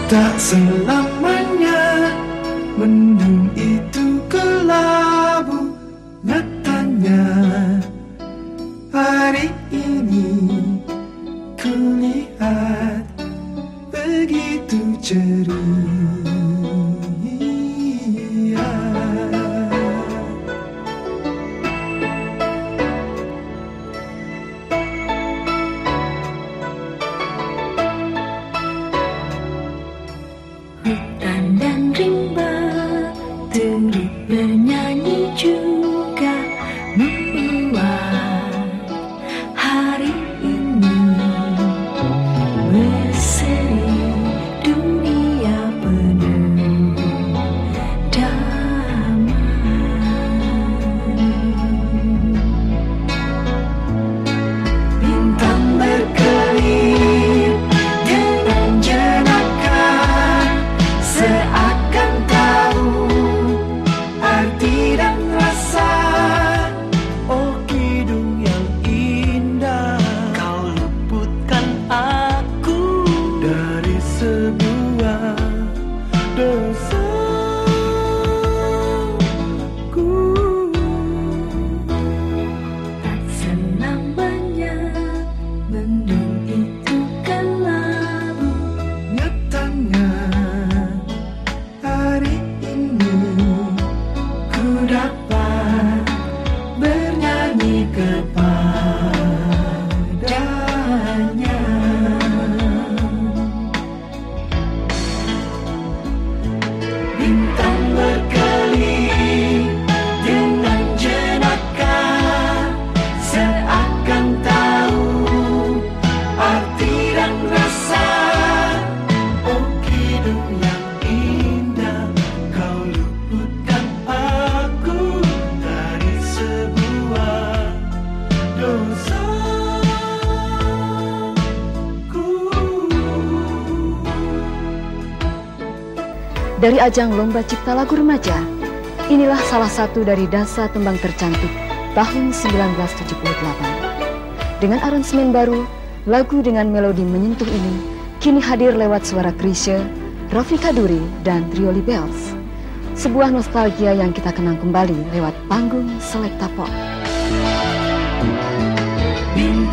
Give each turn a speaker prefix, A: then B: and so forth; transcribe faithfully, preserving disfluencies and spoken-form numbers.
A: Tak selamanya mendung itu kelabu. Nyatanya hari ini kulihat begitu ceria.
B: Hutan dan rimba turut bernyanyi juga, membuat hari ini berseri, dunia penuh damai.
A: Bintang berkelip dengan jenaka, seakan tahu arti dan rasa. Oh kidung yang indah, kau luputkan aku dari sebuah dosaku.
B: Tak selamanya mendung itu kelabu.
A: Nyatanya hari ini ku dapat bernyanyi kepadanya. Bintang berkelip dengan jenaka, seakan tahu arti dan rasa. Oh kidung yang indah, kau luputkan aku dari sebuah dosaku.
C: Dari ajang Lomba Cipta Lagu Remaja, inilah salah satu dari dasa tembang tercantik tahun seribu sembilan ratus tujuh puluh delapan. Dengan aransemen baru, lagu dengan melodi menyentuh ini kini hadir lewat suara Chrisye, Rafiq Kaduri, dan Trio Libels. Sebuah nostalgia yang kita kenang kembali lewat panggung Selekta Pop.
A: Bintang